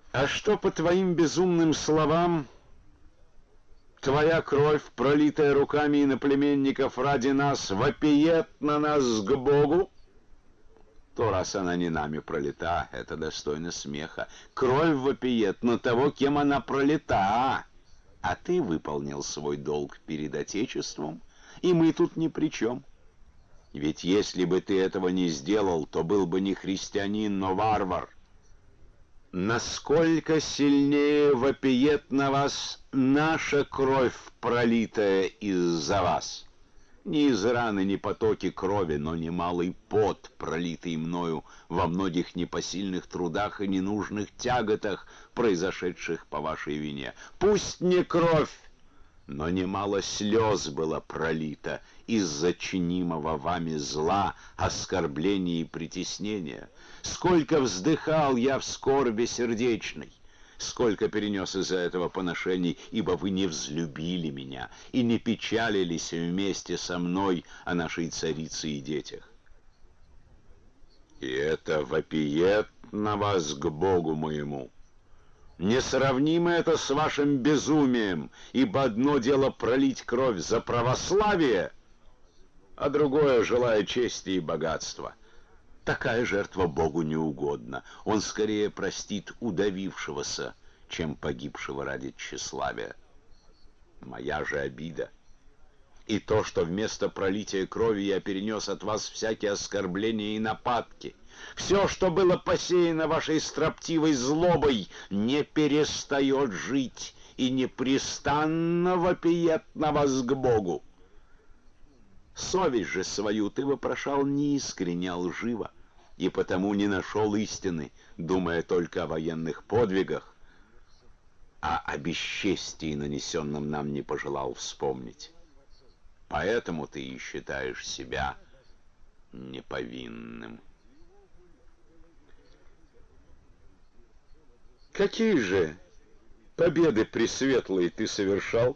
А что, по твоим безумным словам, твоя кровь, пролитая руками иноплеменников ради нас, вопиет на нас к Богу? То раз она не нами пролита, это достойно смеха. Кровь вопиет на того, кем она пролита. А ты выполнил свой долг перед Отечеством, и мы тут ни при чем. Ведь если бы ты этого не сделал, то был бы не христианин, но варвар. Насколько сильнее вопиет на вас наша кровь, пролитая из-за вас. Не из раны, не потоки крови, но немалый пот, пролитый мною во многих непосильных трудах и ненужных тяготах, произошедших по вашей вине. Пусть не кровь, но немало слез было пролито из-за чинимого вами зла, оскорбления и притеснения. Сколько вздыхал я в скорби сердечной, сколько перенес из-за этого поношений, ибо вы не взлюбили меня и не печалились вместе со мной о нашей царице и детях. И это вопиет на вас к Богу моему. Несравнимо это с вашим безумием, ибо одно дело пролить кровь за православие, а другое, желая чести и богатства. Такая жертва Богу не угодна. Он скорее простит удавившегося, чем погибшего ради тщеславия. Моя же обида. И то, что вместо пролития крови я перенес от вас всякие оскорбления и нападки. Все, что было посеяно вашей строптивой злобой, не перестает жить и непрестанно вопиет на вас к Богу. Совесть же свою ты вопрошал неискренне, лживо, и потому не нашел истины, думая только о военных подвигах, а о бесчестии, нанесенном нам, не пожелал вспомнить. Поэтому ты и считаешь себя неповинным. Какие же победы пресветлые ты совершал?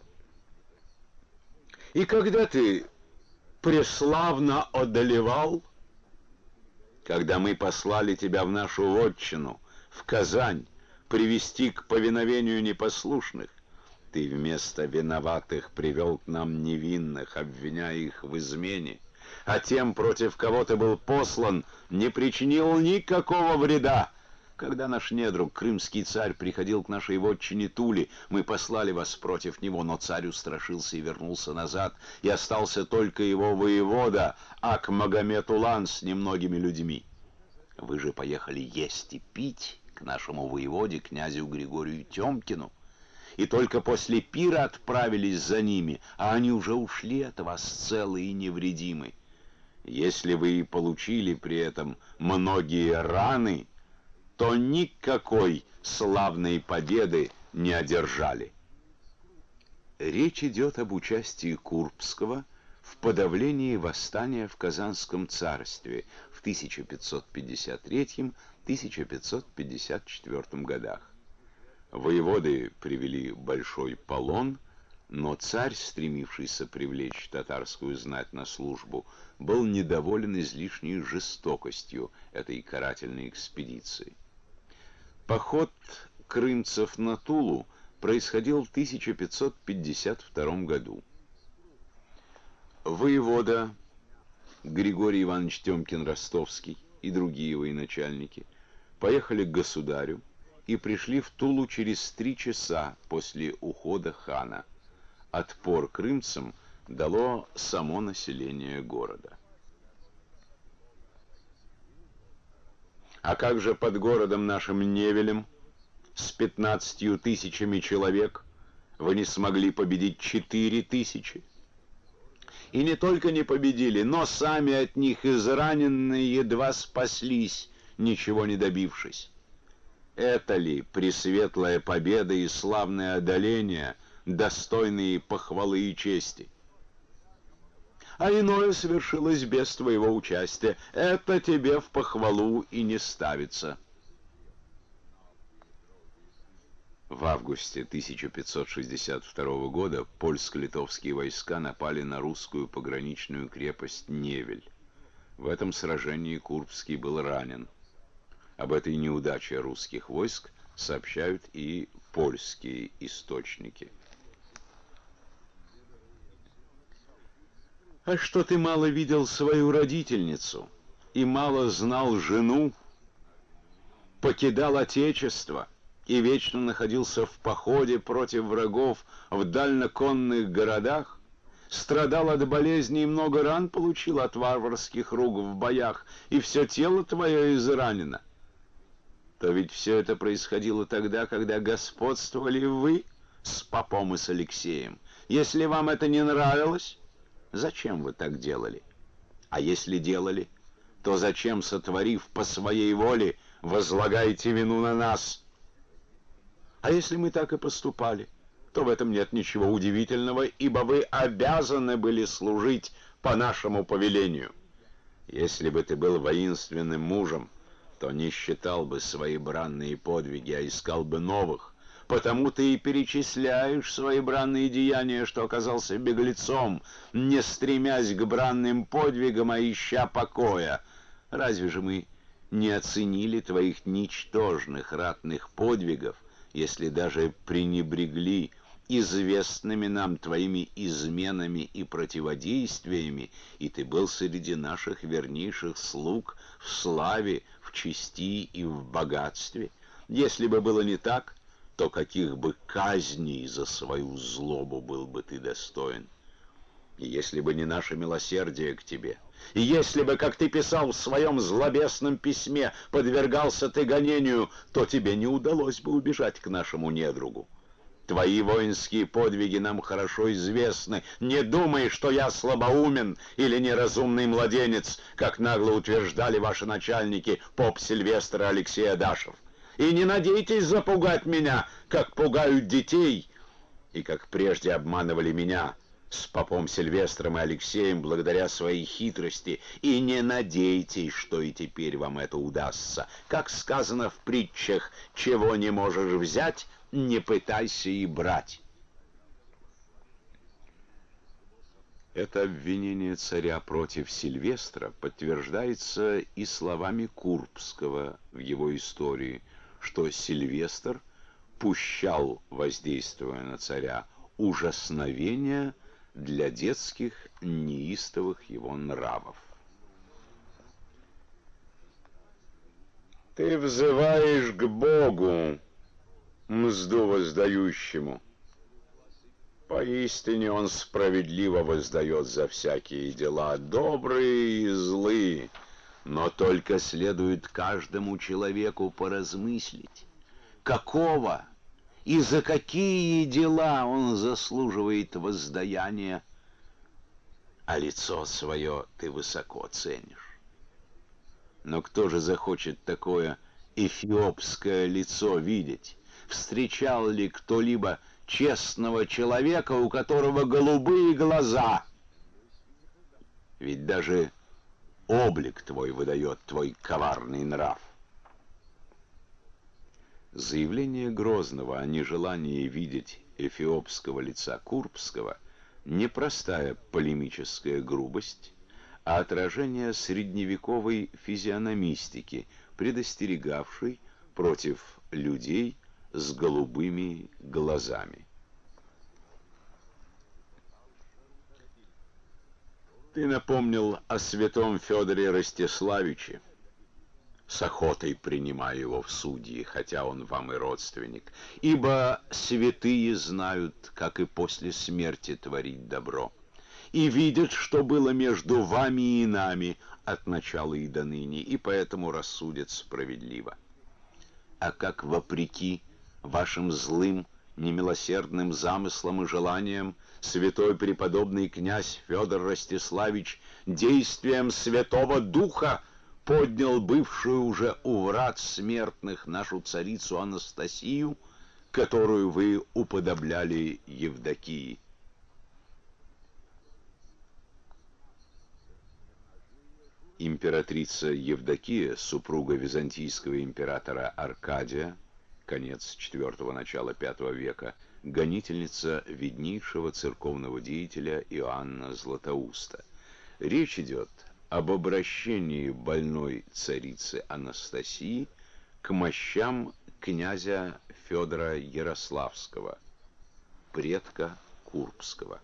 И когда ты преславно одолевал? Когда мы послали тебя в нашу вотчину, в Казань, привести к повиновению непослушных, ты вместо виноватых привел к нам невинных, обвиняя их в измене, а тем, против кого ты был послан, не причинил никакого вреда. Когда наш недруг, крымский царь, приходил к нашей вотчине Туле, мы послали вас против него, но царь устрашился и вернулся назад, и остался только его воевода, Ак-Магомед-Улан с немногими людьми. Вы же поехали есть и пить к нашему воеводе, князю Григорию Тёмкину, и только после пира отправились за ними, а они уже ушли от вас целы и невредимы. Если вы и получили при этом многие раны, то никакой славной победы не одержали. Речь идет об участии Курбского в подавлении восстания в Казанском царстве в 1553-1554 годах. Воеводы привели большой полон, но царь, стремившийся привлечь татарскую знать на службу, был недоволен излишней жестокостью этой карательной экспедиции. Поход крымцев на Тулу происходил в 1552 году. Воевода Григорий Иванович Тёмкин-Ростовский и другие военачальники поехали к государю и пришли в Тулу через 3 часа после ухода хана. Отпор крымцам дало само население города. А как же под городом нашим Невелем с 15 тысячами человек вы не смогли победить 4 тысячи? И не только не победили, но сами от них израненные едва спаслись, ничего не добившись. Это ли пресветлая победа и славное одоление, достойные похвалы и чести? А иное совершилось без твоего участия. Это тебе в похвалу и не ставится. В августе 1562 года польско-литовские войска напали на русскую пограничную крепость Невель. В этом сражении Курбский был ранен. Об этой неудаче русских войск сообщают и польские источники. А что ты мало видел свою родительницу и мало знал жену, покидал отечество и вечно находился в походе против врагов в дальноконных городах, страдал от болезней и много ран получил от варварских рук в боях, и все тело твое изранено, то ведь все это происходило тогда, когда господствовали вы с попом и с Алексеем. Если вам это не нравилось, зачем вы так делали? А если делали, то зачем, сотворив по своей воле, возлагаете вину на нас? А если мы так и поступали, то в этом нет ничего удивительного, ибо вы обязаны были служить по нашему повелению. Если бы ты был воинственным мужем, то не считал бы свои бранные подвиги, а искал бы новых. Потому ты и перечисляешь свои бранные деяния, что оказался беглецом, не стремясь к бранным подвигам, а ища покоя. Разве же мы не оценили твоих ничтожных ратных подвигов, если даже пренебрегли известными нам твоими изменами и противодействиями, и ты был среди наших вернейших слуг в славе, в чести и в богатстве? Если бы было не так, то каких бы казней за свою злобу был бы ты достоин? И если бы не наше милосердие к тебе, и если бы, как ты писал в своем злобесном письме, подвергался ты гонению, то тебе не удалось бы убежать к нашему недругу. Твои воинские подвиги нам хорошо известны. Не думай, что я слабоумен или неразумный младенец, как нагло утверждали ваши начальники, поп Сильвестр и Алексей Адашев. И не надейтесь запугать меня, как пугают детей, и как прежде обманывали меня с попом Сильвестром и Алексеем благодаря своей хитрости, и не надейтесь, что и теперь вам это удастся. Как сказано в притчах, чего не можешь взять, не пытайся и брать. Это обвинение царя против Сильвестра подтверждается и словами Курбского в его истории, что Сильвестр пущал, воздействуя на царя, ужасновения для детских неистовых его нравов. Ты взываешь к Богу, мзду воздающему. Поистине он справедливо воздает за всякие дела, добрые и злые, но только следует каждому человеку поразмыслить, какого и за какие дела он заслуживает воздаяния, а лицо свое ты высоко ценишь. Но кто же захочет такое эфиопское лицо видеть? Встречал ли кто-либо честного человека, у которого голубые глаза? Ведь даже облик твой выдает твой коварный нрав. Заявление Грозного о нежелании видеть эфиопского лица Курбского не простая полемическая грубость, а отражение средневековой физиономистики, предостерегавшей против людей с голубыми глазами. Ты напомнил о святом Федоре Ростиславиче. С охотой принимаю его в судьи, хотя он вам и родственник, ибо святые знают, как и после смерти творить добро, и видят, что было между вами и нами от начала и до ныне, и поэтому рассудят справедливо. А как вопреки вашим злым, немилосердным замыслам и желаниям святой преподобный князь Федор Ростиславич действием Святого Духа поднял бывшую уже у врат смертных нашу царицу Анастасию, которую вы уподобляли Евдокии. Императрица Евдокия, супруга византийского императора Аркадия, конец IV – начало V века, гонительница виднейшего церковного деятеля Иоанна Златоуста. Речь идет об обращении больной царицы Анастасии к мощам князя Федора Ярославского, предка Курбского.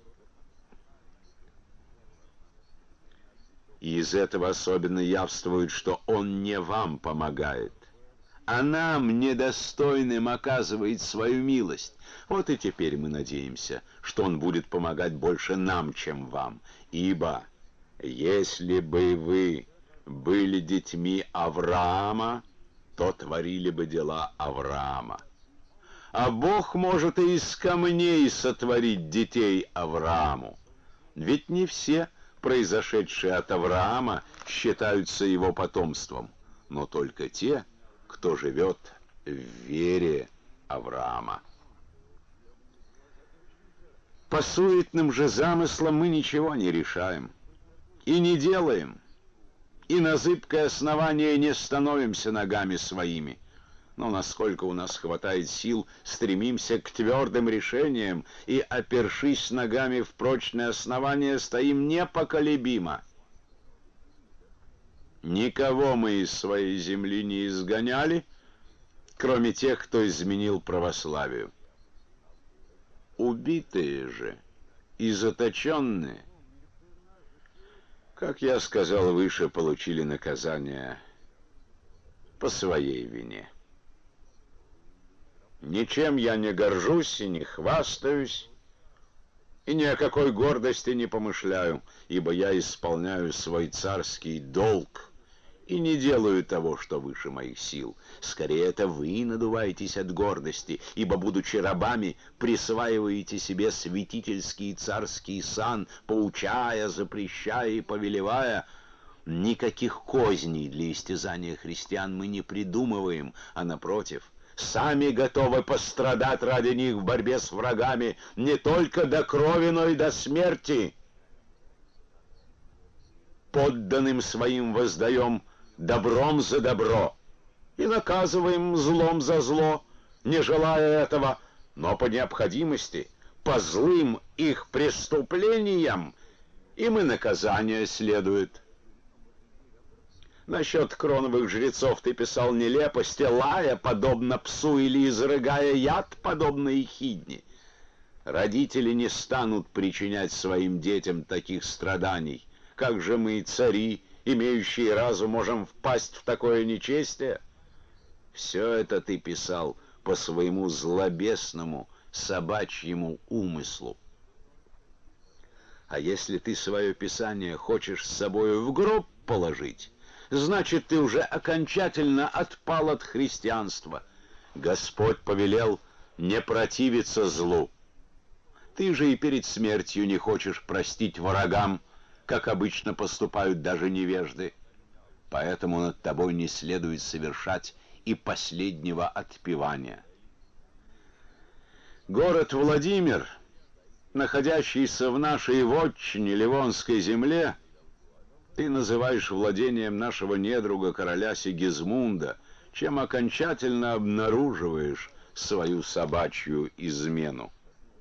И из этого особенно явствует, что он не вам помогает, а нам, недостойным, оказывает свою милость. Вот и теперь мы надеемся, что он будет помогать больше нам, чем вам. Ибо если бы вы были детьми Авраама, то творили бы дела Авраама. А Бог может и из камней сотворить детей Аврааму. Ведь не все произошедшие от Авраама считаются его потомством, но только те, кто живет в вере Авраама. По суетным же замыслам мы ничего не решаем и не делаем, и на зыбкое основание не становимся ногами своими. Но насколько у нас хватает сил, стремимся к твердым решениям и, опершись ногами в прочное основание, стоим непоколебимо. Никого мы из своей земли не изгоняли, кроме тех, кто изменил православию. Убитые же и заточенные, как я сказал выше, получили наказание по своей вине. Ничем я не горжусь и не хвастаюсь, и ни о какой гордости не помышляю, ибо я исполняю свой царский долг и не делаю того, что выше моих сил. Скорее, это вы надуваетесь от гордости, ибо, будучи рабами, присваиваете себе святительский царский сан, поучая, запрещая и повелевая. Никаких козней для истязания христиан мы не придумываем, а напротив, сами готовы пострадать ради них в борьбе с врагами не только до крови, но и до смерти. Подданным своим воздаем добром за добро и наказываем злом за зло, не желая этого, но по необходимости, по злым их преступлениям, им и наказание следует. Насчет кроновых жрецов ты писал нелепости, лая, подобно псу, или изрыгая яд, подобно ехидне. Родители не станут причинять своим детям таких страданий. Как же мы, цари, имеющие разум, можем впасть в такое нечестие? Все это ты писал по своему злобесному, собачьему умыслу. А если ты свое писание хочешь с собою в гроб положить, значит, ты уже окончательно отпал от христианства. Господь повелел не противиться злу. Ты же и перед смертью не хочешь простить врагам, как обычно поступают даже невежды. Поэтому над тобой не следует совершать и последнего отпевания. Город Владимир, находящийся в нашей вотчине Ливонской земле, ты называешь владением нашего недруга короля Сигизмунда, чем окончательно обнаруживаешь свою собачью измену.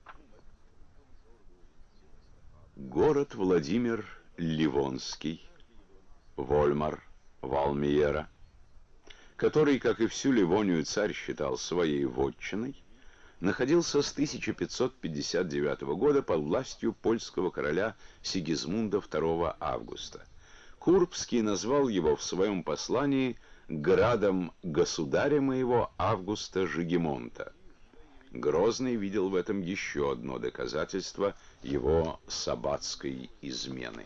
Город Владимир Ливонский, Вольмар, Валмиера, который, как и всю Ливонию, царь считал своей вотчиной, находился с 1559 года под властью польского короля Сигизмунда II Августа. Курбский назвал его в своем послании градом государя моего Августа Жигемонта. Грозный видел в этом еще одно доказательство его сабатской измены.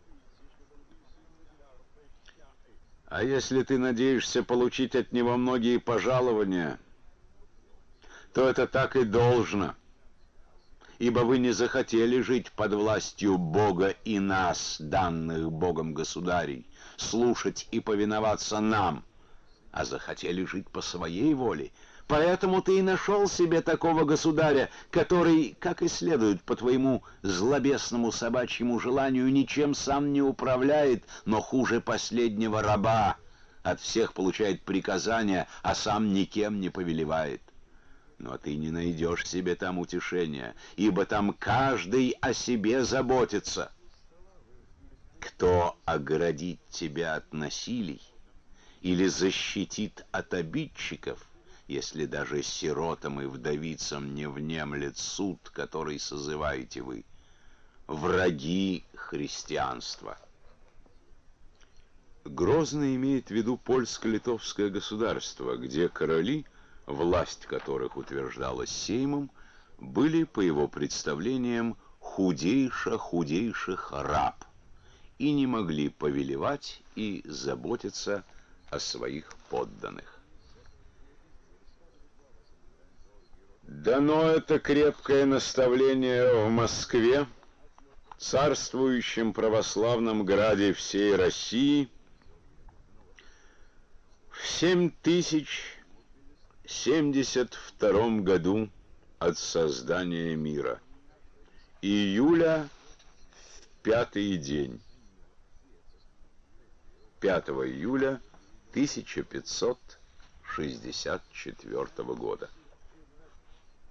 А если ты надеешься получить от него многие пожалования, то это так и должно, ибо вы не захотели жить под властью Бога и нас, данных Богом государей, слушать и повиноваться нам, а захотели жить по своей воле. Поэтому ты и нашел себе такого государя, который, как и следует по твоему злобесному собачьему желанию, ничем сам не управляет, но хуже последнего раба, от всех получает приказания, а сам никем не повелевает. Но ты не найдешь себе там утешения, ибо там каждый о себе заботится. Кто оградит тебя от насилий или защитит от обидчиков, если даже сиротам и вдовицам не внемлет суд, который созываете вы, враги христианства. Грозный имеет в виду польско-литовское государство, где короли, власть которых утверждалась Сеймом, были, по его представлениям, худейших раб и не могли повелевать и заботиться о своих подданных. Дано это крепкое наставление в Москве, царствующем православном граде всей России, в 7072 году от создания мира, июля в 5-й день, 5 июля 1564 года.